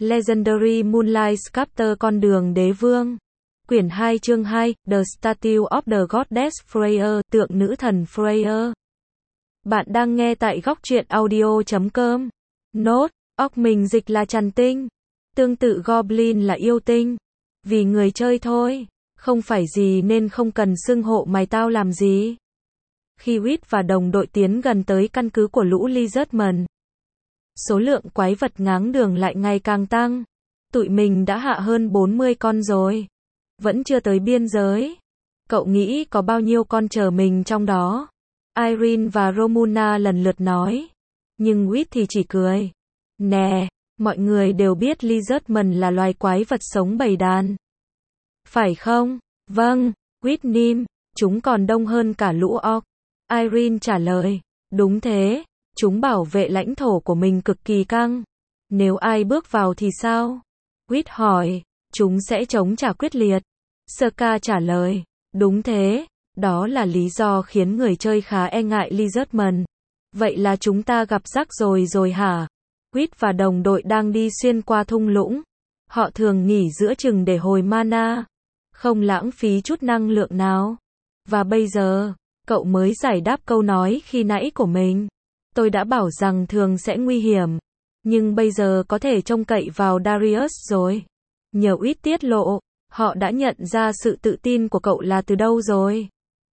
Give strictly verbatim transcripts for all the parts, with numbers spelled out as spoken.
Legendary Moonlight Sculptor Con đường đế vương. Quyển hai chương hai, The Statue of the Goddess Freya, tượng nữ thần Freya. Bạn đang nghe tại góc truyện audio chấm com. Nốt, óc mình dịch là trằn tinh. Tương tự Goblin là yêu tinh. Vì người chơi thôi. Không phải gì nên không cần xưng hộ mày tao làm gì. Khi Wit và đồng đội tiến gần tới căn cứ của lũ Lizardmen, số lượng quái vật ngáng đường lại ngày càng tăng. Tụi mình đã hạ hơn bốn mươi con rồi. Vẫn chưa tới biên giới. Cậu nghĩ có bao nhiêu con chờ mình trong đó? Irene và Romuna lần lượt nói. Nhưng Wit thì chỉ cười. Nè, mọi người đều biết Lizardmen là loài quái vật sống bầy đàn. Phải không? Vâng, Wit nín. Chúng còn đông hơn cả lũ orc. Irene trả lời. Đúng thế. Chúng bảo vệ lãnh thổ của mình cực kỳ căng. Nếu ai bước vào thì sao? Wit hỏi. Chúng sẽ chống trả quyết liệt. Saka trả lời. Đúng thế. Đó là lý do khiến người chơi khá e ngại Lizardmen. Vậy là chúng ta gặp rắc rối rồi hả? Wit và đồng đội đang đi xuyên qua thung lũng. Họ thường nghỉ giữa chừng để hồi mana. Không lãng phí chút năng lượng nào. Và bây giờ, cậu mới giải đáp câu nói khi nãy của mình. Tôi đã bảo rằng thường sẽ nguy hiểm. Nhưng bây giờ có thể trông cậy vào Darius rồi. Nhờ Wit tiết lộ, họ đã nhận ra sự tự tin của cậu là từ đâu rồi.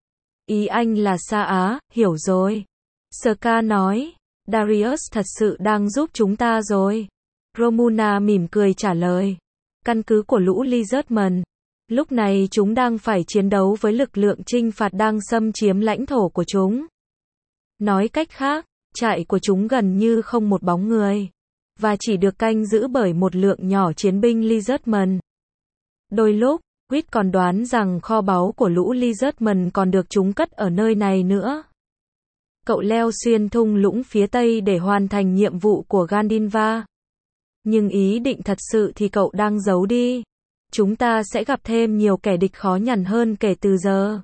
Ý anh là Sa Á, hiểu rồi. Saka nói. Darius thật sự đang giúp chúng ta rồi. Romuna mỉm cười trả lời. Căn cứ của lũ Lizardmen. Lúc này chúng đang phải chiến đấu với lực lượng trinh phạt đang xâm chiếm lãnh thổ của chúng. Nói cách khác, trại của chúng gần như không một bóng người. Và chỉ được canh giữ bởi một lượng nhỏ chiến binh Lizardmen. Đôi lúc, Wit còn đoán rằng kho báu của lũ Lizardmen còn được chúng cất ở nơi này nữa. Cậu leo xuyên thung lũng phía tây để hoàn thành nhiệm vụ của Gandinva. Nhưng ý định thật sự thì cậu đang giấu đi. Chúng ta sẽ gặp thêm nhiều kẻ địch khó nhằn hơn kể từ giờ.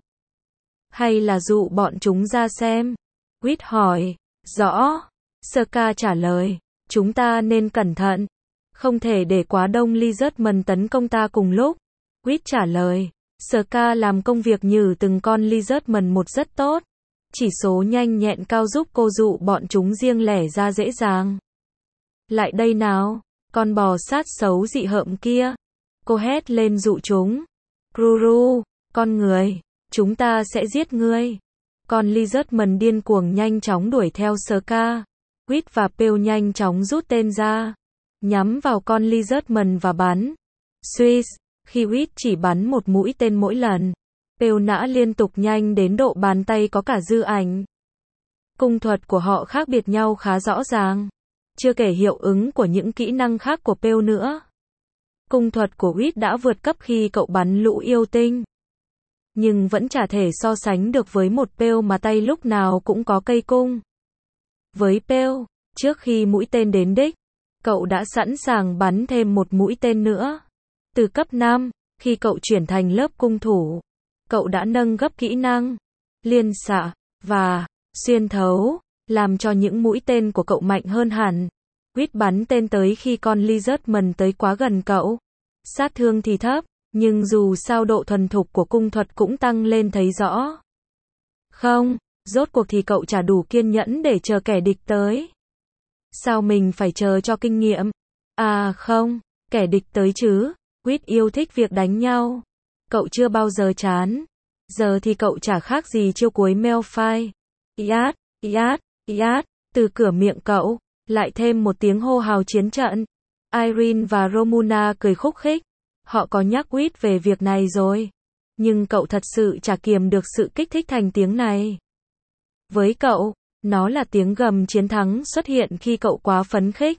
Hay là dụ bọn chúng ra xem? Wit hỏi. Rõ. Saka trả lời. Chúng ta nên cẩn thận. Không thể để quá đông Lizardmen tấn công ta cùng lúc. Wit trả lời. Saka làm công việc nhử từng con Lizardmen một rất tốt. Chỉ số nhanh nhẹn cao giúp cô dụ bọn chúng riêng lẻ ra dễ dàng. Lại đây nào, con bò sát xấu dị hợm kia. Cô hét lên dụ chúng. Kruru, con người, chúng ta sẽ giết ngươi. Con Lizardmen điên cuồng nhanh chóng đuổi theo Saka. Wit và Pale nhanh chóng rút tên ra. Nhắm vào con Lizardmen và bắn. Swiss, khi Wit chỉ bắn một mũi tên mỗi lần. Pale nã liên tục nhanh đến độ bàn tay có cả dư ảnh. Cung thuật của họ khác biệt nhau khá rõ ràng. Chưa kể hiệu ứng của những kỹ năng khác của Pale nữa. Cung thuật của Wit đã vượt cấp khi cậu bắn lũ yêu tinh. Nhưng vẫn chả thể so sánh được với một Pale mà tay lúc nào cũng có cây cung. Với Pale, trước khi mũi tên đến đích, cậu đã sẵn sàng bắn thêm một mũi tên nữa. Từ cấp năm, khi cậu chuyển thành lớp cung thủ, cậu đã nâng gấp kỹ năng liên xạ và xuyên thấu, làm cho những mũi tên của cậu mạnh hơn hẳn. Wit bắn tên tới khi con Lizardmen tới quá gần cậu. Sát thương thì thấp, nhưng dù sao độ thuần thục của cung thuật cũng tăng lên thấy rõ. Không, rốt cuộc thì cậu chả đủ kiên nhẫn để chờ kẻ địch tới. Sao mình phải chờ cho kinh nghiệm? À không, kẻ địch tới chứ. Wit yêu thích việc đánh nhau. Cậu chưa bao giờ chán. Giờ thì cậu chả khác gì chiêu cuối Malphite. Iat, Iat, Iat, từ cửa miệng cậu, lại thêm một tiếng hô hào chiến trận. Irene và Romuna cười khúc khích. Họ có nhắc Wit về việc này rồi. Nhưng cậu thật sự chả kiềm được sự kích thích thành tiếng này. Với cậu, nó là tiếng gầm chiến thắng xuất hiện khi cậu quá phấn khích.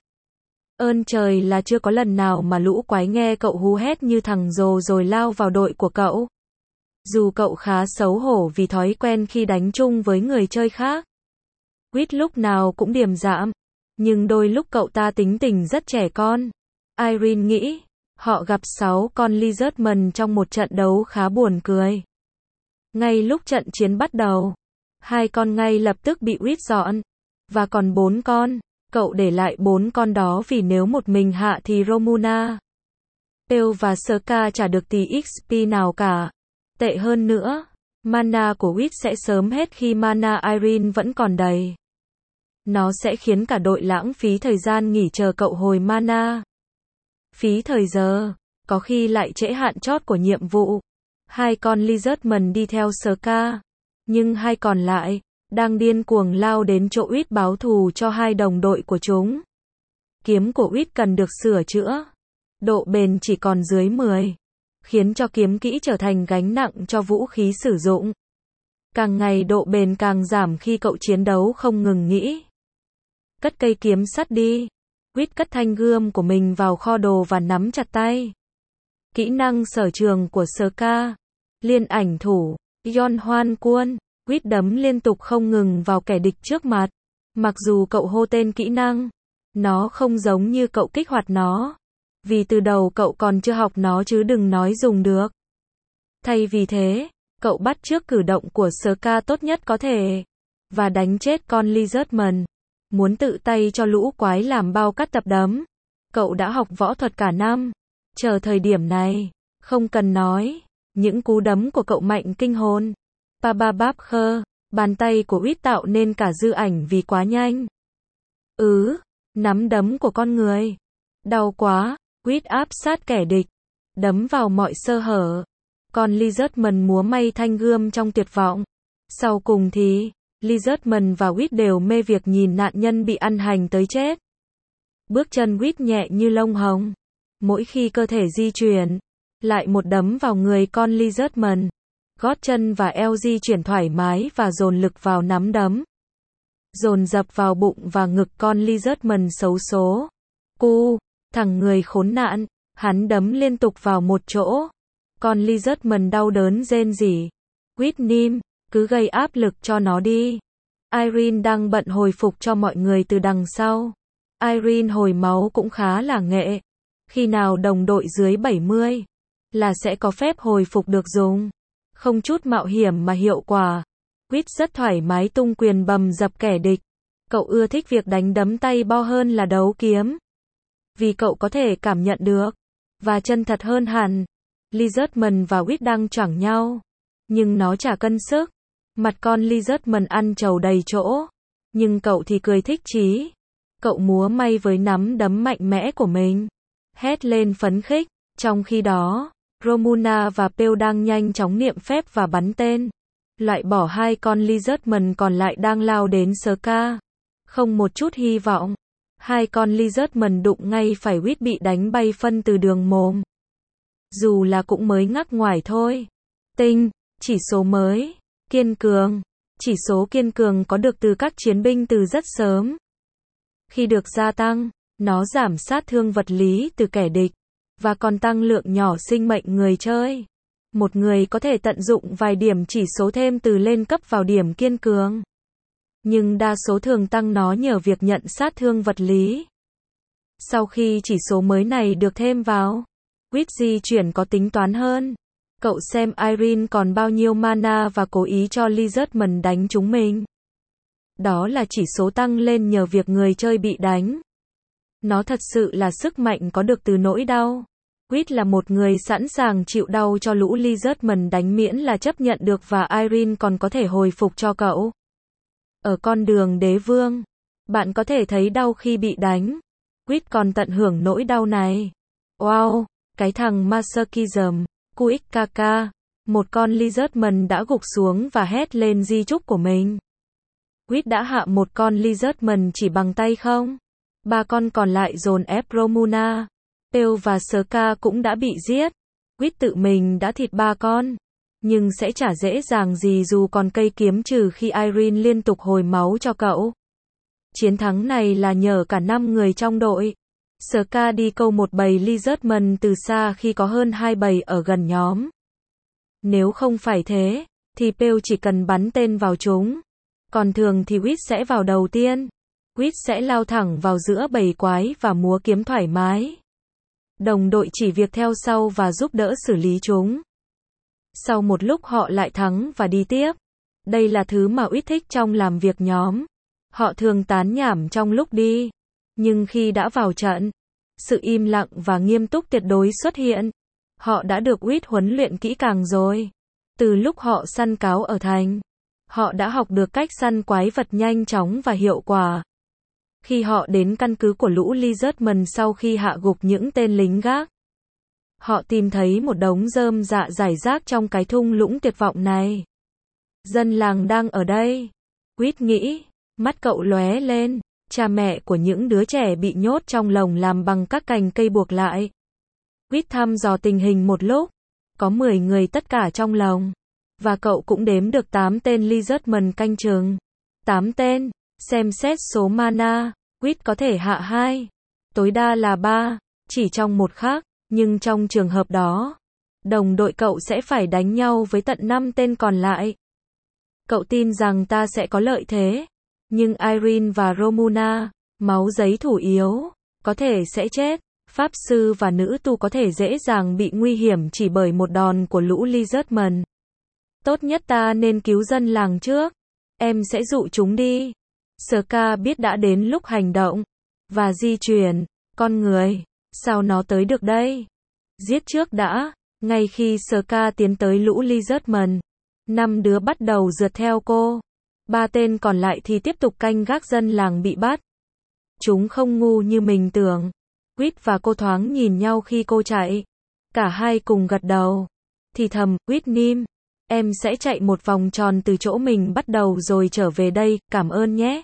Ơn trời là chưa có lần nào mà lũ quái nghe cậu hú hét như thằng rồ rồi lao vào đội của cậu. Dù cậu khá xấu hổ vì thói quen khi đánh chung với người chơi khác. Wit lúc nào cũng điềm đạm. Nhưng đôi lúc cậu ta tính tình rất trẻ con. Irene nghĩ, họ gặp sáu con Lizardmen trong một trận đấu khá buồn cười. Ngay lúc trận chiến bắt đầu, hai con ngay lập tức bị Wit dọn. Và còn bốn con, Cậu để lại bốn con đó vì nếu một mình hạ thì Romuna, Pale và Sokka chả được tí ích pê nào cả. Tệ hơn nữa, mana của Whit sẽ sớm hết khi mana Irene vẫn còn đầy. Nó sẽ khiến cả đội lãng phí thời gian nghỉ chờ cậu hồi mana. Phí thời giờ, có khi lại trễ hạn chót của nhiệm vụ. Hai con Lizardman đi theo Sokka, nhưng hai còn lại đang điên cuồng lao đến chỗ Whit báo thù cho hai đồng đội của chúng. Kiếm của Whit cần được sửa chữa. Độ bền chỉ còn dưới mười, khiến cho kiếm kỹ trở thành gánh nặng cho vũ khí sử dụng. Càng ngày độ bền càng giảm khi cậu chiến đấu không ngừng nghỉ. Cất cây kiếm sắt đi. Whit cất thanh gươm của mình vào kho đồ và nắm chặt tay. Kỹ năng sở trường của Sokka. Liên ảnh thủ, Yon Hoan Quân. Whit đấm liên tục không ngừng vào kẻ địch trước mặt. Mặc dù cậu hô tên kỹ năng, nó không giống như cậu kích hoạt nó. Vì từ đầu cậu còn chưa học nó chứ đừng nói dùng được. Thay vì thế, cậu bắt chước cử động của Sokka tốt nhất có thể. Và đánh chết con Lizardman. Muốn tự tay cho lũ quái làm bao cắt tập đấm. Cậu đã học võ thuật cả năm. Chờ thời điểm này, không cần nói. Những cú đấm của cậu mạnh kinh hồn. Pababab khơ, bàn tay của Whit tạo nên cả dư ảnh vì quá nhanh. Ừ, nắm đấm của con người. Đau quá, Whit áp sát kẻ địch. Đấm vào mọi sơ hở. Con Lizardman múa may thanh gươm trong tuyệt vọng. Sau cùng thì, Lizardman và Whit đều mê việc nhìn nạn nhân bị ăn hành tới chết. Bước chân Whit nhẹ như lông hồng. Mỗi khi cơ thể di chuyển, lại một đấm vào người con Lizardman. Gót chân và eo di chuyển thoải mái và dồn lực vào nắm đấm. Dồn dập vào bụng và ngực con Lizardman xấu số. Cu, thằng người khốn nạn, hắn đấm liên tục vào một chỗ. Con Lizardman đau đớn rên rỉ. Whitnim, cứ gây áp lực cho nó đi. Irene đang bận hồi phục cho mọi người từ đằng sau. Irene hồi máu cũng khá là nghệ. Khi nào đồng đội dưới bảy mươi, là sẽ có phép hồi phục được dùng. Không chút mạo hiểm mà hiệu quả. Whit rất thoải mái tung quyền bầm dập kẻ địch. Cậu ưa thích việc đánh đấm tay bo hơn là đấu kiếm. Vì cậu có thể cảm nhận được. Và chân thật hơn hẳn. Lizardman và Whit đang choảng nhau. Nhưng nó chả cân sức. Mặt con Lizardman ăn trầu đầy chỗ. Nhưng cậu thì cười thích chí. Cậu múa may với nắm đấm mạnh mẽ của mình. Hét lên phấn khích. Trong khi đó, Romuna và Pale đang nhanh chóng niệm phép và bắn tên. Loại bỏ hai con Lizardman còn lại đang lao đến Sokka. Không một chút hy vọng. Hai con Lizardman đụng ngay phải Whit bị đánh bay phân từ đường mồm. Dù là cũng mới ngắc ngoài thôi. Tinh, chỉ số mới. Kiên cường. Chỉ số kiên cường có được từ các chiến binh từ rất sớm. Khi được gia tăng, nó giảm sát thương vật lý từ kẻ địch. Và còn tăng lượng nhỏ sinh mệnh người chơi. Một người có thể tận dụng vài điểm chỉ số thêm từ lên cấp vào điểm kiên cường. Nhưng đa số thường tăng nó nhờ việc nhận sát thương vật lý. Sau khi chỉ số mới này được thêm vào, Whit di chuyển có tính toán hơn. Cậu xem Irene còn bao nhiêu mana và cố ý cho Lizardman đánh chúng mình. Đó là chỉ số tăng lên nhờ việc người chơi bị đánh. Nó thật sự là sức mạnh có được từ nỗi đau. Whit là một người sẵn sàng chịu đau cho lũ Lizardman đánh miễn là chấp nhận được và Irene còn có thể hồi phục cho cậu. Ở con đường đế vương, bạn có thể thấy đau khi bị đánh. Whit còn tận hưởng nỗi đau này. Wow, cái thằng Masochism, Kuikaka, một con Lizardman đã gục xuống và hét lên di chúc của mình. Whit đã hạ một con Lizardman chỉ bằng tay không? Ba con còn lại dồn ép Romuna, Pale và Sokka cũng đã bị giết. Whit tự mình đã thịt ba con. Nhưng sẽ chả dễ dàng gì dù còn cây kiếm trừ khi Irene liên tục hồi máu cho cậu. Chiến thắng này là nhờ cả năm người trong đội. Sokka đi câu một bầy Lizardman từ xa khi có hơn hai bầy ở gần nhóm. Nếu không phải thế, thì Pale chỉ cần bắn tên vào chúng. Còn thường thì Whit sẽ vào đầu tiên. Whit sẽ lao thẳng vào giữa bầy quái và múa kiếm thoải mái. Đồng đội chỉ việc theo sau và giúp đỡ xử lý chúng. Sau một lúc họ lại thắng và đi tiếp. Đây là thứ mà Whit thích trong làm việc nhóm. Họ thường tán nhảm trong lúc đi. Nhưng khi đã vào trận, sự im lặng và nghiêm túc tuyệt đối xuất hiện. Họ đã được Reed huấn luyện kỹ càng rồi. Từ lúc họ săn cáo ở thành, họ đã học được cách săn quái vật nhanh chóng và hiệu quả. Khi họ đến căn cứ của lũ Lizardmen sau khi hạ gục những tên lính gác, họ tìm thấy một đống rơm rạ rải rác trong cái thung lũng tuyệt vọng này. Dân làng đang ở đây. Reed nghĩ, mắt cậu lóe lên, cha mẹ của những đứa trẻ bị nhốt trong lồng làm bằng các cành cây buộc lại. Reed thăm dò tình hình một lúc, có mười người tất cả trong lồng, và cậu cũng đếm được tám tên Lizardmen canh chừng. tám tên, xem xét số mana, Reed có thể hạ hai, tối đa là ba, chỉ trong một khắc, nhưng trong trường hợp đó, đồng đội cậu sẽ phải đánh nhau với tận năm tên còn lại. Cậu tin rằng ta sẽ có lợi thế, nhưng Irene và Romuna, máu giấy thủ yếu, có thể sẽ chết. Pháp sư và nữ tu có thể dễ dàng bị nguy hiểm chỉ bởi một đòn của lũ Lizardmen. Tốt nhất ta nên cứu dân làng trước. Em sẽ dụ chúng đi. Ska biết đã đến lúc hành động và di chuyển. Con người, sao nó tới được đây? Giết trước đã. Ngay khi Ska tiến tới lũ Lizardmen, năm đứa bắt đầu rượt theo cô. Ba tên còn lại thì tiếp tục canh gác dân làng bị bắt. Chúng không ngu như mình tưởng. Reed và cô thoáng nhìn nhau khi cô chạy. Cả hai cùng gật đầu. Thì thầm, Reed Nim, em sẽ chạy một vòng tròn từ chỗ mình bắt đầu rồi trở về đây, cảm ơn nhé.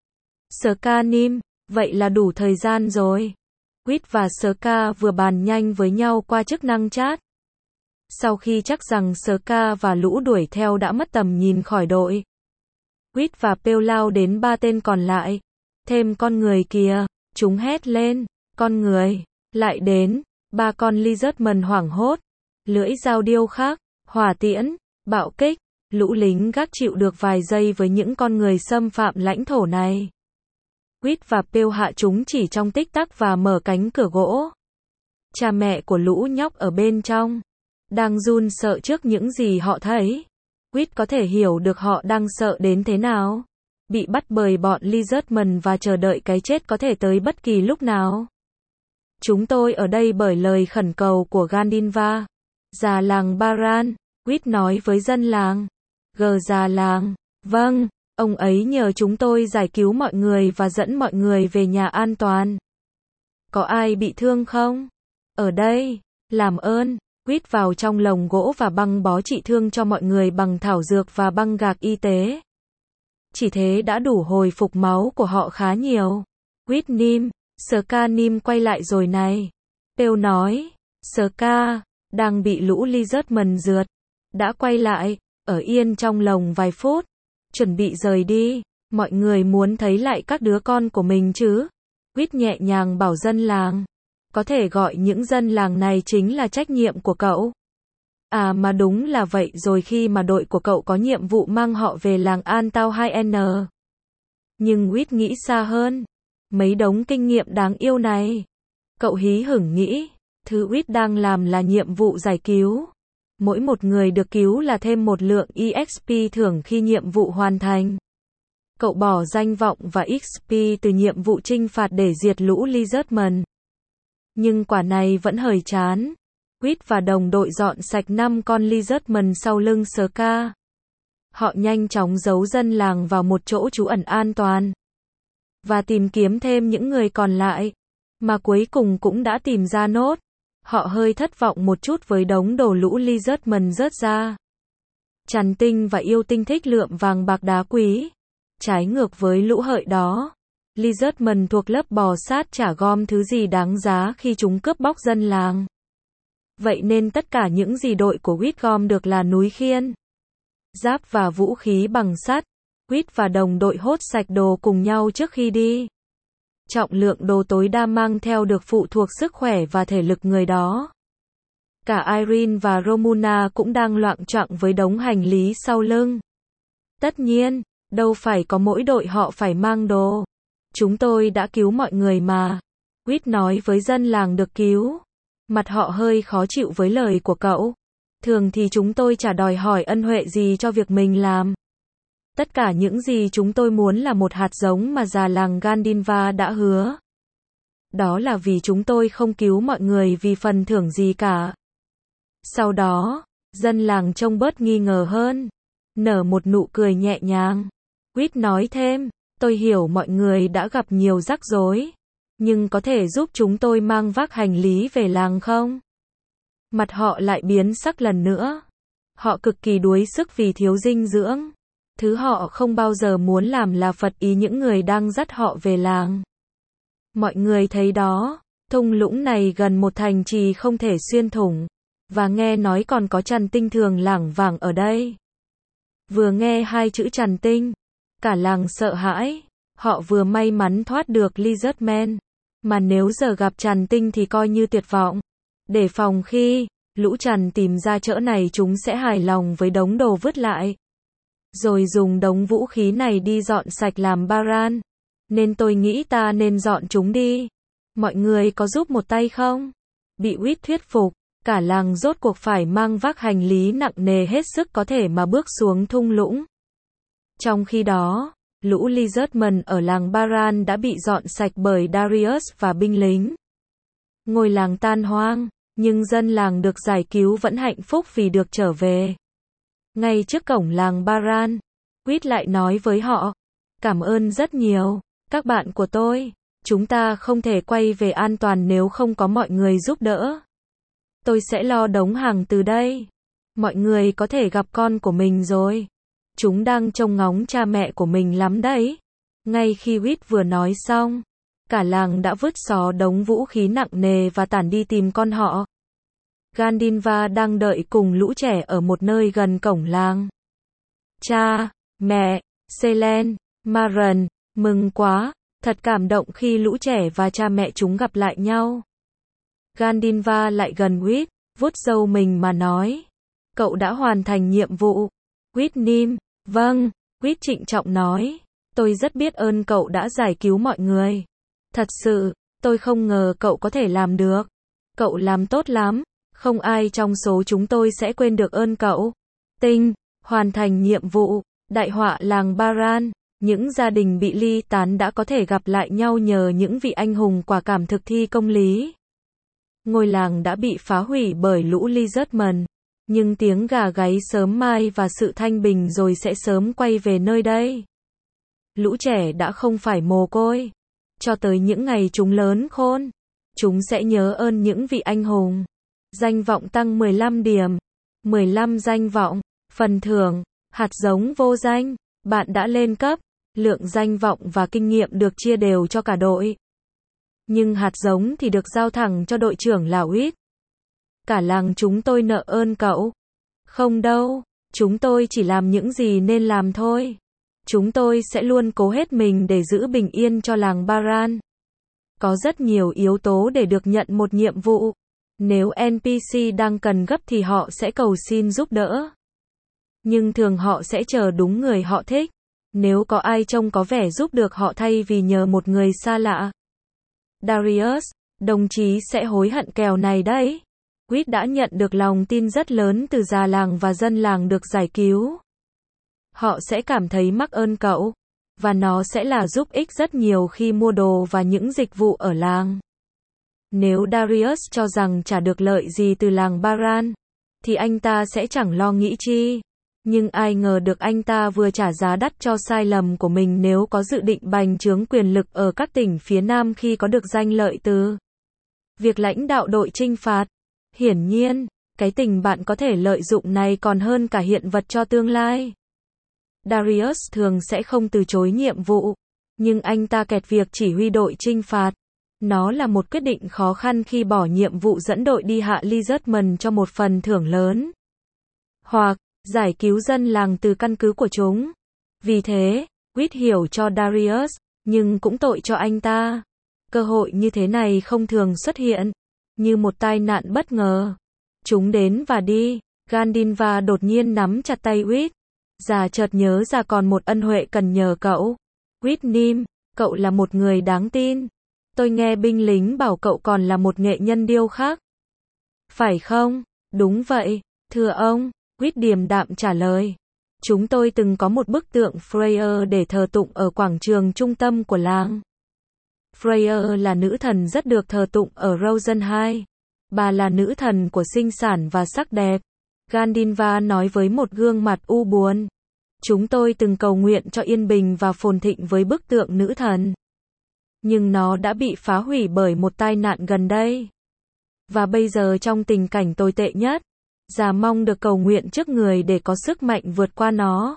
Ska Nim, vậy là đủ thời gian rồi. Reed và Ska vừa bàn nhanh với nhau qua chức năng chat. Sau khi chắc rằng Ska và lũ đuổi theo đã mất tầm nhìn khỏi đội, Reed và Pale lao đến ba tên còn lại. Thêm con người kìa, chúng hét lên. Con người, lại đến, ba con Lizardmen hoảng hốt, lưỡi dao điêu khắc, hỏa tiễn, bạo kích, lũ lính gác chịu được vài giây với những con người xâm phạm lãnh thổ này. Reed và Pale hạ chúng chỉ trong tích tắc và mở cánh cửa gỗ. Cha mẹ của lũ nhóc ở bên trong, đang run sợ trước những gì họ thấy. Reed có thể hiểu được họ đang sợ đến thế nào. Bị bắt bởi bọn Lizardmen và chờ đợi cái chết có thể tới bất kỳ lúc nào. Chúng tôi ở đây bởi lời khẩn cầu của Gandinva, già làng Baran, Reed nói với dân làng. Gờ già làng, vâng, ông ấy nhờ chúng tôi giải cứu mọi người và dẫn mọi người về nhà an toàn. Có ai bị thương không? Ở đây, làm ơn. Reed vào trong lồng gỗ và băng bó trị thương cho mọi người bằng thảo dược và băng gạc y tế. Chỉ thế đã đủ hồi phục máu của họ khá nhiều. Reed Nim, Ska Nim quay lại rồi này. Pale nói, Ska, đang bị lũ Lizardmen rượt. Đã quay lại, ở yên trong lồng vài phút. Chuẩn bị rời đi. Mọi người muốn thấy lại các đứa con của mình chứ. Reed nhẹ nhàng bảo dân làng. Có thể gọi những dân làng này chính là trách nhiệm của cậu. À mà đúng là vậy rồi khi mà đội của cậu có nhiệm vụ mang họ về làng An Tao hai N. Nhưng Reed nghĩ xa hơn. Mấy đống kinh nghiệm đáng yêu này. Cậu hí hửng nghĩ, thứ Reed đang làm là nhiệm vụ giải cứu. Mỗi một người được cứu là thêm một lượng E X P thưởng khi nhiệm vụ hoàn thành. Cậu bỏ danh vọng và X P từ nhiệm vụ trinh phạt để diệt lũ Lizardmen. Nhưng quả này vẫn hời chán. Reed và đồng đội dọn sạch năm con Lizardmen sau lưng Ska. Họ nhanh chóng giấu dân làng vào một chỗ trú ẩn an toàn. Và tìm kiếm thêm những người còn lại. Mà cuối cùng cũng đã tìm ra nốt. Họ hơi thất vọng một chút với đống đồ lũ Lizardmen rớt ra. Chằn tinh và yêu tinh thích lượm vàng bạc đá quý. Trái ngược với lũ hợi đó. Lizardmen thuộc lớp bò sát trả gom thứ gì đáng giá khi chúng cướp bóc dân làng. Vậy nên tất cả những gì đội của Reed gom được là núi khiên, giáp và vũ khí bằng sắt. Reed và đồng đội hốt sạch đồ cùng nhau trước khi đi. Trọng lượng đồ tối đa mang theo được phụ thuộc sức khỏe và thể lực người đó. Cả Irene và Romuna cũng đang loạng choạng với đống hành lý sau lưng. Tất nhiên, đâu phải có mỗi đội họ phải mang đồ. Chúng tôi đã cứu mọi người mà. Reed nói với dân làng được cứu. Mặt họ hơi khó chịu với lời của cậu. Thường thì chúng tôi chả đòi hỏi ân huệ gì cho việc mình làm. Tất cả những gì chúng tôi muốn là một hạt giống mà già làng Gandinva đã hứa. Đó là vì chúng tôi không cứu mọi người vì phần thưởng gì cả. Sau đó, dân làng trông bớt nghi ngờ hơn, nở một nụ cười nhẹ nhàng. Quýt nói thêm, tôi hiểu mọi người đã gặp nhiều rắc rối, nhưng có thể giúp chúng tôi mang vác hành lý về làng không? Mặt họ lại biến sắc lần nữa. Họ cực kỳ đuối sức vì thiếu dinh dưỡng. Thứ họ không bao giờ muốn làm là phật ý những người đang dắt họ về làng. Mọi người thấy đó, thung lũng này gần một thành trì không thể xuyên thủng, và nghe nói còn có trằn tinh thường lảng vảng ở đây. Vừa nghe hai chữ trằn tinh, cả làng sợ hãi. Họ vừa may mắn thoát được Lizard Man, mà nếu giờ gặp trằn tinh thì coi như tuyệt vọng. Để phòng khi lũ trằn tìm ra chỗ này, chúng sẽ hài lòng với đống đồ vứt lại, rồi dùng đống vũ khí này đi dọn sạch làm Baran. Nên tôi nghĩ ta nên dọn chúng đi. Mọi người có giúp một tay không? Bị Quýt thuyết phục, cả làng rốt cuộc phải mang vác hành lý nặng nề hết sức có thể mà bước xuống thung lũng. Trong khi đó, lũ Lizardmen ở làng Baran đã bị dọn sạch bởi Darius và binh lính. Ngôi làng tan hoang, nhưng dân làng được giải cứu vẫn hạnh phúc vì được trở về. Ngay trước cổng làng Baran, Quýt lại nói với họ, cảm ơn rất nhiều, các bạn của tôi. Chúng ta không thể quay về an toàn nếu không có mọi người giúp đỡ. Tôi sẽ lo đống hàng từ đây. Mọi người có thể gặp con của mình rồi. Chúng đang trông ngóng cha mẹ của mình lắm đấy. Ngay khi Quýt vừa nói xong, cả làng đã vứt xó đống vũ khí nặng nề và tản đi tìm con họ. Gandinva đang đợi cùng lũ trẻ ở một nơi gần cổng làng. Cha, mẹ, Selen, Maren, mừng quá, thật cảm động khi lũ trẻ và cha mẹ chúng gặp lại nhau. Gandinva lại gần Quýt, vuốt râu mình mà nói, cậu đã hoàn thành nhiệm vụ. Quýt nín, vâng, Quýt trịnh trọng nói, tôi rất biết ơn cậu đã giải cứu mọi người. Thật sự, tôi không ngờ cậu có thể làm được. Cậu làm tốt lắm, không ai trong số chúng tôi sẽ quên được ơn cậu. Tinh, hoàn thành nhiệm vụ, đại họa làng Baran, những gia đình bị ly tán đã có thể gặp lại nhau nhờ những vị anh hùng quả cảm thực thi công lý. Ngôi làng đã bị phá hủy bởi lũ Lizardmen, nhưng tiếng gà gáy sớm mai và sự thanh bình rồi sẽ sớm quay về nơi đây. Lũ trẻ đã không phải mồ côi. Cho tới những ngày chúng lớn khôn, chúng sẽ nhớ ơn những vị anh hùng. Danh vọng tăng mười lăm điểm. mười lăm danh vọng. Phần thưởng, hạt giống vô danh. Bạn đã lên cấp. Lượng danh vọng và kinh nghiệm được chia đều cho cả đội. Nhưng hạt giống thì được giao thẳng cho đội trưởng là Quýt. Cả làng chúng tôi nợ ơn cậu. Không đâu, chúng tôi chỉ làm những gì nên làm thôi. Chúng tôi sẽ luôn cố hết mình để giữ bình yên cho làng Baran. Có rất nhiều yếu tố để được nhận một nhiệm vụ. Nếu en pê xê đang cần gấp thì họ sẽ cầu xin giúp đỡ. Nhưng thường họ sẽ chờ đúng người họ thích. Nếu có ai trông có vẻ giúp được họ thay vì nhờ một người xa lạ. Darius, đồng chí sẽ hối hận kèo này đấy. Quýt đã nhận được lòng tin rất lớn từ già làng và dân làng được giải cứu. Họ sẽ cảm thấy mắc ơn cậu, và nó sẽ là giúp ích rất nhiều khi mua đồ và những dịch vụ ở làng. Nếu Darius cho rằng chả được lợi gì từ làng Baran, thì anh ta sẽ chẳng lo nghĩ chi. Nhưng ai ngờ được anh ta vừa trả giá đắt cho sai lầm của mình nếu có dự định bành trướng quyền lực ở các tỉnh phía Nam khi có được danh lợi từ việc lãnh đạo đội chinh phạt. Hiển nhiên, cái tình bạn có thể lợi dụng này còn hơn cả hiện vật cho tương lai. Darius thường sẽ không từ chối nhiệm vụ, nhưng anh ta kẹt việc chỉ huy đội chinh phạt. Nó là một quyết định khó khăn khi bỏ nhiệm vụ dẫn đội đi hạ Lizardmen cho một phần thưởng lớn. Hoặc, giải cứu dân làng từ căn cứ của chúng. Vì thế, Quýt hiểu cho Darius, nhưng cũng tội cho anh ta. Cơ hội như thế này không thường xuất hiện, như một tai nạn bất ngờ. Chúng đến và đi. Gandinva đột nhiên nắm chặt tay Quýt. Già chợt nhớ ra còn một ân huệ cần nhờ cậu. Quýt nín, cậu là một người đáng tin. Tôi nghe binh lính bảo cậu còn là một nghệ nhân điêu khắc. Phải không? Đúng vậy, thưa ông. Quýt điềm đạm trả lời. Chúng tôi từng có một bức tượng Freya để thờ tụng ở quảng trường trung tâm của làng. Freya là nữ thần rất được thờ tụng ở Rosenheim. Bà là nữ thần của sinh sản và sắc đẹp. Gandinva nói với một gương mặt u buồn. Chúng tôi từng cầu nguyện cho yên bình và phồn thịnh với bức tượng nữ thần. Nhưng nó đã bị phá hủy bởi một tai nạn gần đây. Và bây giờ trong tình cảnh tồi tệ nhất, già mong được cầu nguyện trước người để có sức mạnh vượt qua nó.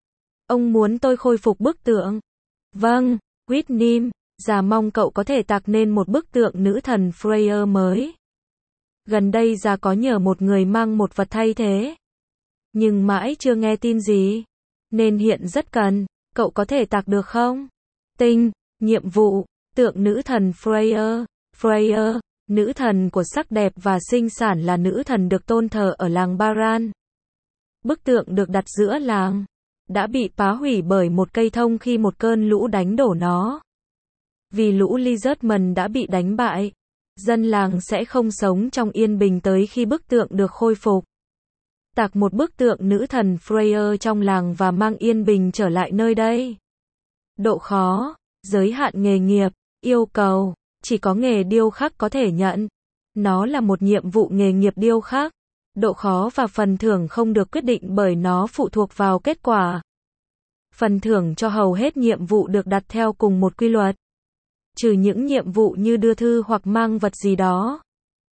Ông muốn tôi khôi phục bức tượng. Vâng, Whitnim, già mong cậu có thể tạc nên một bức tượng nữ thần Freya mới. Gần đây già có nhờ một người mang một vật thay thế. Nhưng mãi chưa nghe tin gì. Nên hiện rất cần, cậu có thể tạc được không? Tinh, nhiệm vụ, tượng nữ thần Freya. Freya, nữ thần của sắc đẹp và sinh sản là nữ thần được tôn thờ ở làng Baran. Bức tượng được đặt giữa làng. Đã bị phá hủy bởi một cây thông khi một cơn lũ đánh đổ nó. Vì lũ Lizardman đã bị đánh bại, dân làng sẽ không sống trong yên bình tới khi bức tượng được khôi phục. Tạc một bức tượng nữ thần Freya trong làng và mang yên bình trở lại nơi đây. Độ khó, giới hạn nghề nghiệp, yêu cầu, chỉ có nghề điêu khắc có thể nhận. Nó là một nhiệm vụ nghề nghiệp điêu khắc. Độ khó và phần thưởng không được quyết định bởi nó phụ thuộc vào kết quả. Phần thưởng cho hầu hết nhiệm vụ được đặt theo cùng một quy luật. Trừ những nhiệm vụ như đưa thư hoặc mang vật gì đó.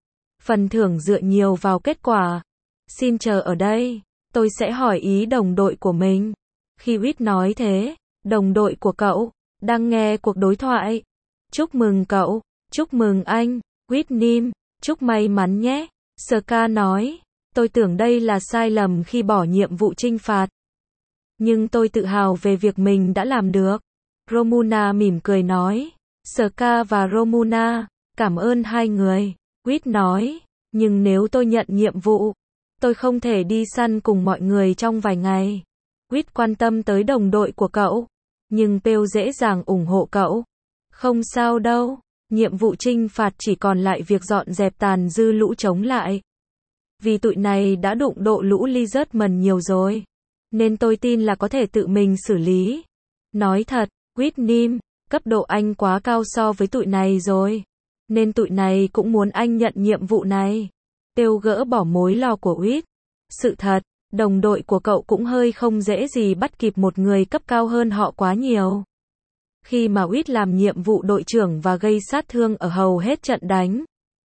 Phần thưởng dựa nhiều vào kết quả. Xin chờ ở đây, tôi sẽ hỏi ý đồng đội của mình. Khi Whit nói thế, đồng đội của cậu đang nghe cuộc đối thoại. Chúc mừng cậu, chúc mừng anh, Whitnim, chúc may mắn nhé. Ska nói, tôi tưởng đây là sai lầm khi bỏ nhiệm vụ trinh phạt. Nhưng tôi tự hào về việc mình đã làm được. Romuna mỉm cười nói. Ska và Romuna, cảm ơn hai người. Whit nói, nhưng nếu tôi nhận nhiệm vụ, tôi không thể đi săn cùng mọi người trong vài ngày. Whit quan tâm tới đồng đội của cậu, nhưng Pale dễ dàng ủng hộ cậu. Không sao đâu, nhiệm vụ trinh phạt chỉ còn lại việc dọn dẹp tàn dư lũ chống lại. Vì tụi này đã đụng độ lũ Lizardman nhiều rồi, nên tôi tin là có thể tự mình xử lý. Nói thật, Whitnim, cấp độ anh quá cao so với tụi này rồi, nên tụi này cũng muốn anh nhận nhiệm vụ này. Pale gỡ bỏ mối lo của Whit. Sự thật, đồng đội của cậu cũng hơi không dễ gì bắt kịp một người cấp cao hơn họ quá nhiều. Khi mà Whit làm nhiệm vụ đội trưởng và gây sát thương ở hầu hết trận đánh,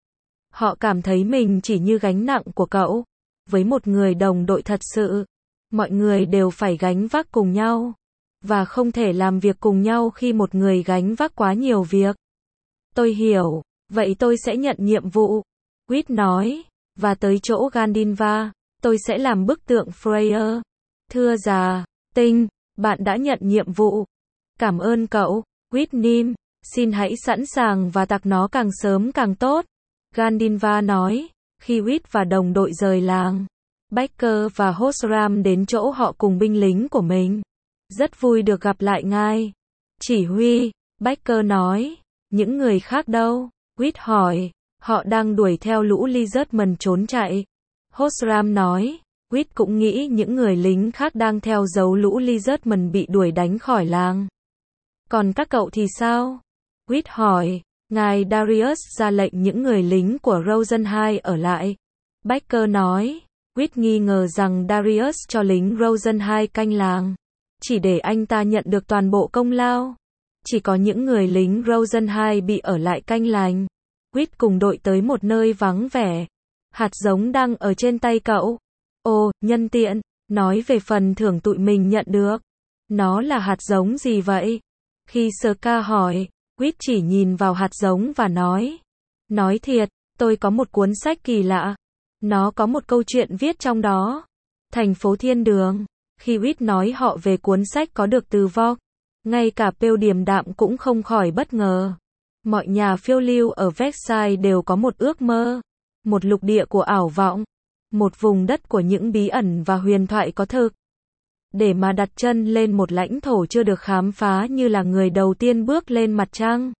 họ cảm thấy mình chỉ như gánh nặng của cậu. Với một người đồng đội thật sự, mọi người đều phải gánh vác cùng nhau. Và không thể làm việc cùng nhau khi một người gánh vác quá nhiều việc. Tôi hiểu, vậy tôi sẽ nhận nhiệm vụ. Whit nói, và tới chỗ Gandinva, tôi sẽ làm bức tượng Freya. Thưa già, Tinh, bạn đã nhận nhiệm vụ. Cảm ơn cậu, Whitnim, xin hãy sẵn sàng và tạc nó càng sớm càng tốt. Gandinva nói, khi Whit và đồng đội rời làng, Baker và Hosram đến chỗ họ cùng binh lính của mình. Rất vui được gặp lại ngài. Chỉ huy, Baker nói, những người khác đâu? Whit hỏi, họ đang đuổi theo lũ Lizardman trốn chạy. Hosram nói, Whit cũng nghĩ những người lính khác đang theo dấu lũ Lizardman bị đuổi đánh khỏi làng. Còn các cậu thì sao? Whit hỏi, ngài Darius ra lệnh những người lính của Rosenheim ở lại. Baker nói, Whit nghi ngờ rằng Darius cho lính Rosenheim canh làng, chỉ để anh ta nhận được toàn bộ công lao. Chỉ có những người lính Rosenheim bị ở lại canh làng. Whit cùng đội tới một nơi vắng vẻ. Hạt giống đang ở trên tay cậu. Ồ, nhân tiện, nói về phần thưởng tụi mình nhận được. Nó là hạt giống gì vậy? Khi Ska hỏi, Whit chỉ nhìn vào hạt giống và nói. Nói thiệt, tôi có một cuốn sách kỳ lạ. Nó có một câu chuyện viết trong đó. Thành phố Thiên Đường. Khi Whit nói họ về cuốn sách có được từ Vogt, ngay cả Pale điềm đạm cũng không khỏi bất ngờ. Mọi nhà phiêu lưu ở Versailles đều có một ước mơ. Một lục địa của ảo vọng. Một vùng đất của những bí ẩn và huyền thoại có thực. Để mà đặt chân lên một lãnh thổ chưa được khám phá như là người đầu tiên bước lên mặt trăng.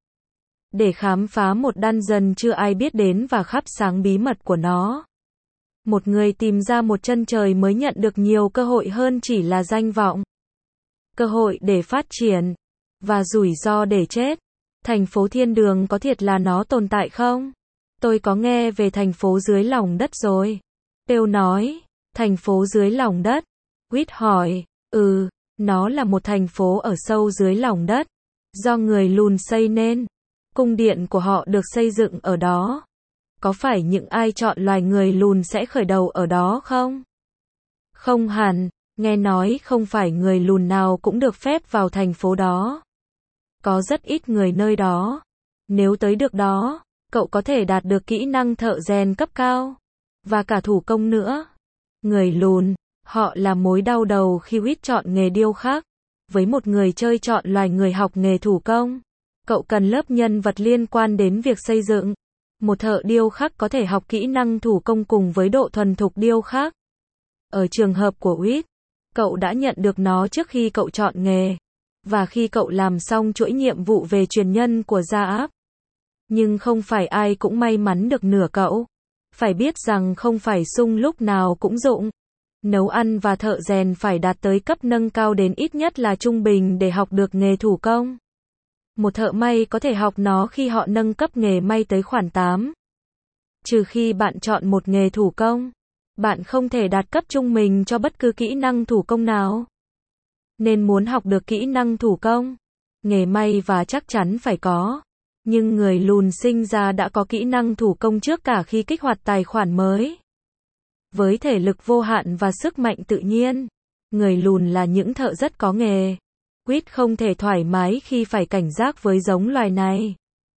Để khám phá một dungeon chưa ai biết đến và khắp sáng bí mật của nó. Một người tìm ra một chân trời mới nhận được nhiều cơ hội hơn chỉ là danh vọng. Cơ hội để phát triển. Và rủi ro để chết. Thành phố thiên đường có thiệt là nó tồn tại không? Tôi có nghe về thành phố dưới lòng đất rồi. Pearl nói, thành phố dưới lòng đất. Reed hỏi, ừ, nó là một thành phố ở sâu dưới lòng đất, do người lùn xây nên. Cung điện của họ được xây dựng ở đó. Có phải những ai chọn loài người lùn sẽ khởi đầu ở đó không? Không hẳn, nghe nói không phải người lùn nào cũng được phép vào thành phố đó. Có rất ít người nơi đó. Nếu tới được đó, cậu có thể đạt được kỹ năng thợ rèn cấp cao. Và cả thủ công nữa. Người lùn, họ là mối đau đầu khi Reed chọn nghề điêu khắc. Với một người chơi chọn loài người học nghề thủ công, cậu cần lớp nhân vật liên quan đến việc xây dựng. Một thợ điêu khắc có thể học kỹ năng thủ công cùng với độ thuần thục điêu khắc. Ở trường hợp của Reed, cậu đã nhận được nó trước khi cậu chọn nghề. Và khi cậu làm xong chuỗi nhiệm vụ về truyền nhân của gia áp. Nhưng không phải ai cũng may mắn được nửa cậu. Phải biết rằng không phải sung lúc nào cũng dụng. Nấu ăn và thợ rèn phải đạt tới cấp nâng cao đến ít nhất là trung bình để học được nghề thủ công. Một thợ may có thể học nó khi họ nâng cấp nghề may tới khoản tám. Trừ khi bạn chọn một nghề thủ công, bạn không thể đạt cấp trung bình cho bất cứ kỹ năng thủ công nào. Nên muốn học được kỹ năng thủ công, nghề may và chắc chắn phải có. Nhưng người lùn sinh ra đã có kỹ năng thủ công trước cả khi kích hoạt tài khoản mới. Với thể lực vô hạn và sức mạnh tự nhiên, người lùn là những thợ rất có nghề. Reed không thể thoải mái khi phải cảnh giác với giống loài này.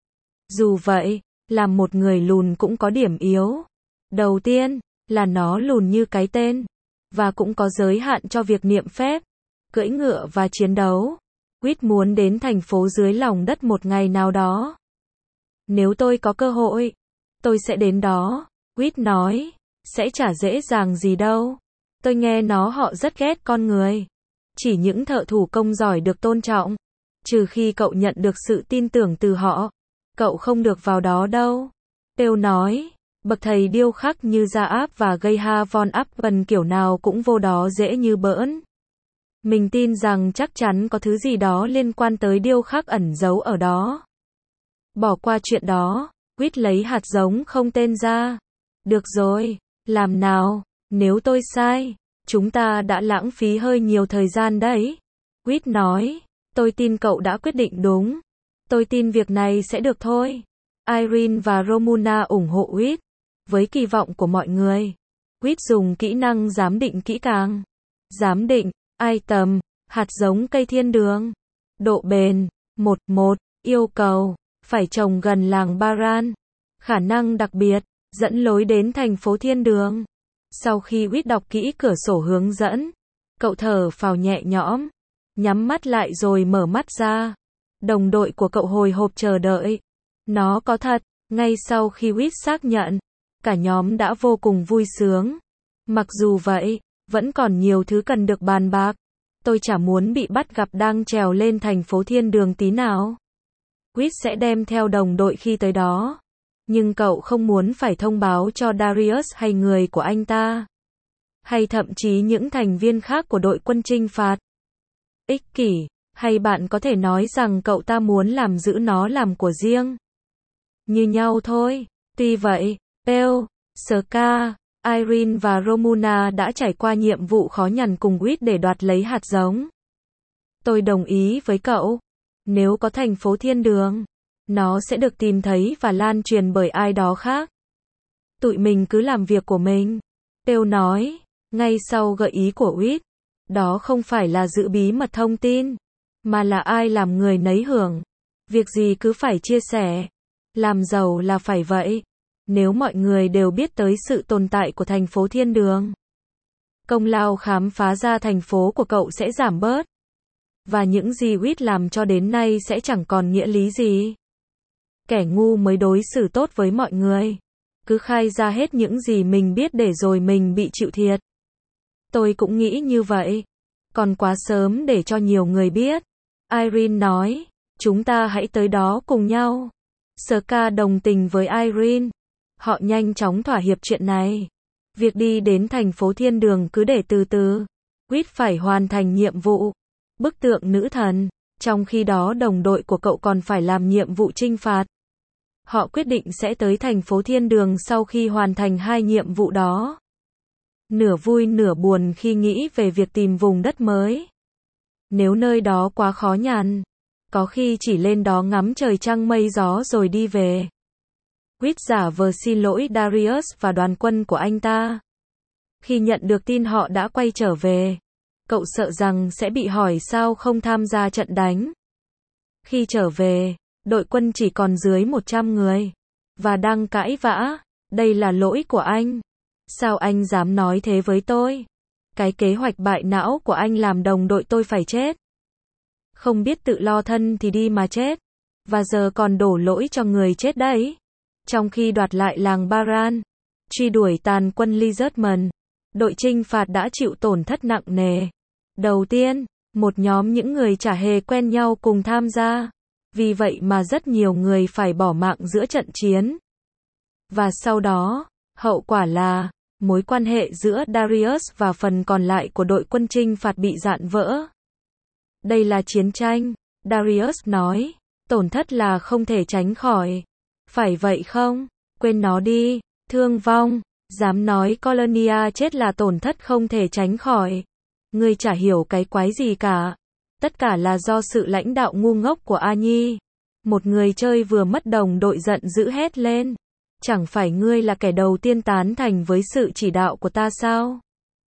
Dù vậy, làm một người lùn cũng có điểm yếu. Đầu tiên, là nó lùn như cái tên. Và cũng có giới hạn cho việc niệm phép, cưỡi ngựa và chiến đấu. Reed muốn đến thành phố dưới lòng đất một ngày nào đó. Nếu tôi có cơ hội, tôi sẽ đến đó, Reed nói. Sẽ chả dễ dàng gì đâu. Tôi nghe nó họ rất ghét con người. Chỉ những thợ thủ công giỏi được tôn trọng. Trừ khi cậu nhận được sự tin tưởng từ họ. Cậu không được vào đó đâu. Pearl nói. Bậc thầy điêu khắc như Gia Áp và Geha von Appen kiểu nào cũng vô đó dễ như bỡn. Mình tin rằng chắc chắn có thứ gì đó liên quan tới điêu khắc ẩn giấu ở đó. Bỏ qua chuyện đó, Reed lấy hạt giống không tên ra. Được rồi, làm nào, nếu tôi sai, chúng ta đã lãng phí hơi nhiều thời gian đấy. Reed nói, tôi tin cậu đã quyết định đúng. Tôi tin việc này sẽ được thôi. Irene và Romuna ủng hộ Reed. Với kỳ vọng của mọi người, Reed dùng kỹ năng giám định kỹ càng. Giám định, item, hạt giống cây thiên đường. Độ bền, một một, yêu cầu, phải trồng gần làng Baran. Khả năng đặc biệt, dẫn lối đến thành phố thiên đường. Sau khi Reed đọc kỹ cửa sổ hướng dẫn, cậu thở phào nhẹ nhõm, nhắm mắt lại rồi mở mắt ra. Đồng đội của cậu hồi hộp chờ đợi. Nó có thật, ngay sau khi Reed xác nhận, cả nhóm đã vô cùng vui sướng. Mặc dù vậy, vẫn còn nhiều thứ cần được bàn bạc. Tôi chả muốn bị bắt gặp đang trèo lên thành phố thiên đường tí nào. Reed sẽ đem theo đồng đội khi tới đó. Nhưng cậu không muốn phải thông báo cho Darius hay người của anh ta. Hay thậm chí những thành viên khác của đội quân chinh phạt. Ích kỷ, hay bạn có thể nói rằng cậu ta muốn làm giữ nó làm của riêng. Như nhau thôi. Tuy vậy, Pearl, Ska, Irene và Romuna đã trải qua nhiệm vụ khó nhằn cùng Reed để đoạt lấy hạt giống. Tôi đồng ý với cậu. Nếu có thành phố thiên đường, nó sẽ được tìm thấy và lan truyền bởi ai đó khác. Tụi mình cứ làm việc của mình. Pearl nói, ngay sau gợi ý của Reed. Đó không phải là giữ bí mật thông tin, mà là ai làm người nấy hưởng. Việc gì cứ phải chia sẻ. Làm giàu là phải vậy. Nếu mọi người đều biết tới sự tồn tại của thành phố thiên đường, công lao khám phá ra thành phố của cậu sẽ giảm bớt. Và những gì Reed làm cho đến nay sẽ chẳng còn nghĩa lý gì. Kẻ ngu mới đối xử tốt với mọi người. Cứ khai ra hết những gì mình biết để rồi mình bị chịu thiệt. Tôi cũng nghĩ như vậy. Còn quá sớm để cho nhiều người biết. Irene nói, chúng ta hãy tới đó cùng nhau. Ska đồng tình với Irene. Họ nhanh chóng thỏa hiệp chuyện này. Việc đi đến thành phố thiên đường cứ để từ từ. Reed phải hoàn thành nhiệm vụ. Bức tượng nữ thần. Trong khi đó đồng đội của cậu còn phải làm nhiệm vụ trinh phạt. Họ quyết định sẽ tới thành phố Thiên Đường sau khi hoàn thành hai nhiệm vụ đó. Nửa vui nửa buồn khi nghĩ về việc tìm vùng đất mới. Nếu nơi đó quá khó nhằn, có khi chỉ lên đó ngắm trời trăng mây gió rồi đi về. Reed giả vờ xin lỗi Darius và đoàn quân của anh ta. Khi nhận được tin họ đã quay trở về, cậu sợ rằng sẽ bị hỏi sao không tham gia trận đánh. Khi trở về, đội quân chỉ còn dưới một trăm người. Và đang cãi vã, đây là lỗi của anh. Sao anh dám nói thế với tôi? Cái kế hoạch bại não của anh làm đồng đội tôi phải chết. Không biết tự lo thân thì đi mà chết. Và giờ còn đổ lỗi cho người chết đấy. Trong khi đoạt lại làng Baran, truy đuổi tàn quân Lizardman, đội trinh phạt đã chịu tổn thất nặng nề. Đầu tiên, một nhóm những người chả hề quen nhau cùng tham gia. Vì vậy mà rất nhiều người phải bỏ mạng giữa trận chiến. Và sau đó, hậu quả là, mối quan hệ giữa Darius và phần còn lại của đội quân trinh phạt bị rạn vỡ. Đây là chiến tranh, Darius nói, tổn thất là không thể tránh khỏi. Phải vậy không? Quên nó đi, thương vong, dám nói Colonia chết là tổn thất không thể tránh khỏi. Ngươi chả hiểu cái quái gì cả. Tất cả là do sự lãnh đạo ngu ngốc của A Nhi. Một người chơi vừa mất đồng đội giận dữ hét lên. Chẳng phải ngươi là kẻ đầu tiên tán thành với sự chỉ đạo của ta sao?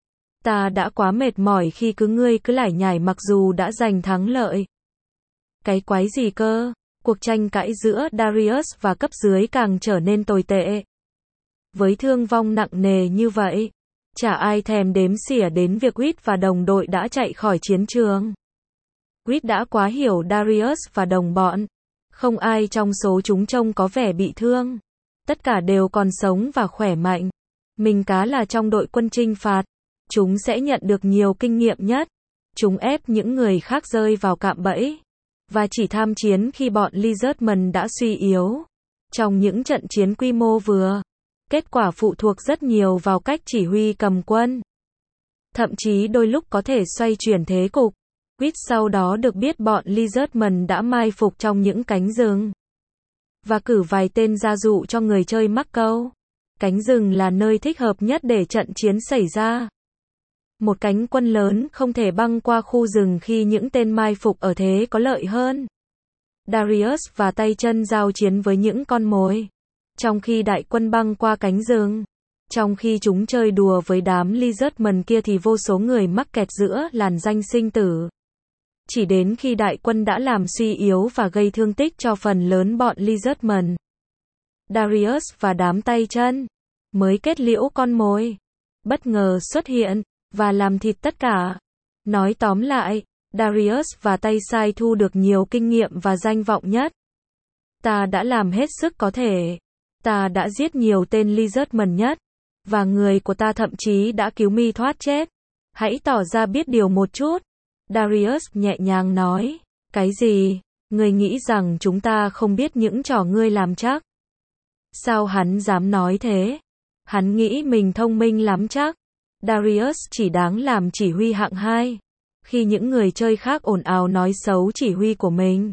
Ta đã quá mệt mỏi khi cứ ngươi cứ lải nhải mặc dù đã giành thắng lợi. Cái quái gì cơ? Cuộc tranh cãi giữa Darius và cấp dưới càng trở nên tồi tệ. Với thương vong nặng nề như vậy, chả ai thèm đếm xỉa đến việc Reed và đồng đội đã chạy khỏi chiến trường. Reed đã quá hiểu Darius và đồng bọn. Không ai trong số chúng trông có vẻ bị thương. Tất cả đều còn sống và khỏe mạnh. Mình cá là trong đội quân trinh phạt. Chúng sẽ nhận được nhiều kinh nghiệm nhất. Chúng ép những người khác rơi vào cạm bẫy. Và chỉ tham chiến khi bọn Lizardman đã suy yếu. Trong những trận chiến quy mô vừa, kết quả phụ thuộc rất nhiều vào cách chỉ huy cầm quân. Thậm chí đôi lúc có thể xoay chuyển thế cục. Reed sau đó được biết bọn Lizardman đã mai phục trong những cánh rừng. Và cử vài tên gia dụ cho người chơi mắc câu. Cánh rừng là nơi thích hợp nhất để trận chiến xảy ra. Một cánh quân lớn không thể băng qua khu rừng khi những tên mai phục ở thế có lợi hơn. Darius và tay chân giao chiến với những con mồi. Trong khi đại quân băng qua cánh rừng. Trong khi chúng chơi đùa với đám Lizardman kia thì vô số người mắc kẹt giữa làn ranh sinh tử. Chỉ đến khi đại quân đã làm suy yếu và gây thương tích cho phần lớn bọn Lizardman, Darius và đám tay chân mới kết liễu con mồi. Bất ngờ xuất hiện và làm thịt tất cả. Nói tóm lại, Darius và tay sai thu được nhiều kinh nghiệm và danh vọng nhất. Ta đã làm hết sức có thể. Ta đã giết nhiều tên Lizardman nhất. Và người của ta thậm chí đã cứu mi thoát chết. Hãy tỏ ra biết điều một chút. Darius nhẹ nhàng nói. Cái gì? Ngươi nghĩ rằng chúng ta không biết những trò ngươi làm chắc? Sao hắn dám nói thế? Hắn nghĩ mình thông minh lắm chắc. Darius chỉ đáng làm chỉ huy hạng hai. Khi những người chơi khác ồn ào nói xấu chỉ huy của mình,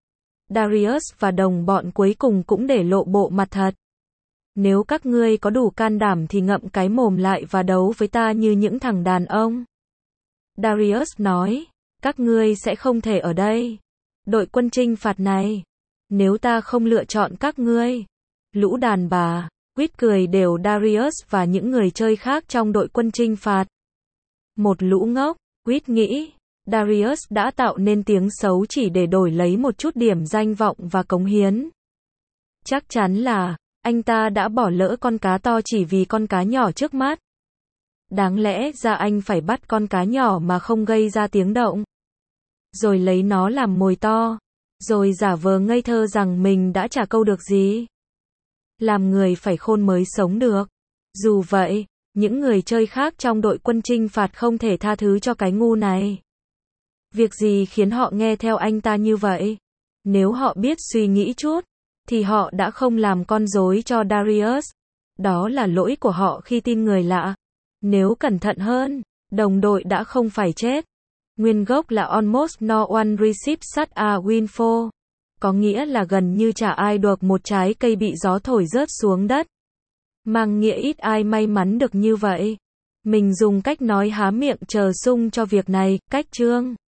Darius và đồng bọn cuối cùng cũng để lộ bộ mặt thật. Nếu các ngươi có đủ can đảm thì ngậm cái mồm lại và đấu với ta như những thằng đàn ông. Darius nói, các ngươi sẽ không thể ở đây. Đội quân trinh phạt này, nếu ta không lựa chọn các ngươi. Lũ đàn bà, quýt cười đều Darius và những người chơi khác trong đội quân trinh phạt. Một lũ ngốc, quýt nghĩ, Darius đã tạo nên tiếng xấu chỉ để đổi lấy một chút điểm danh vọng và cống hiến. Chắc chắn là, anh ta đã bỏ lỡ con cá to chỉ vì con cá nhỏ trước mắt. Đáng lẽ ra anh phải bắt con cá nhỏ mà không gây ra tiếng động. Rồi lấy nó làm mồi to. Rồi giả vờ ngây thơ rằng mình đã chả câu được gì. Làm người phải khôn mới sống được. Dù vậy, những người chơi khác trong đội quân trinh phạt không thể tha thứ cho cái ngu này. Việc gì khiến họ nghe theo anh ta như vậy? Nếu họ biết suy nghĩ chút, thì họ đã không làm con rối cho Darius. Đó là lỗi của họ khi tin người lạ. Nếu cẩn thận hơn, đồng đội đã không phải chết. Nguyên gốc là almost no one receives such a windfall, có nghĩa là gần như chả ai được một trái cây bị gió thổi rớt xuống đất. Mang nghĩa ít ai may mắn được như vậy. Mình dùng cách nói há miệng chờ sung cho việc này, cách chương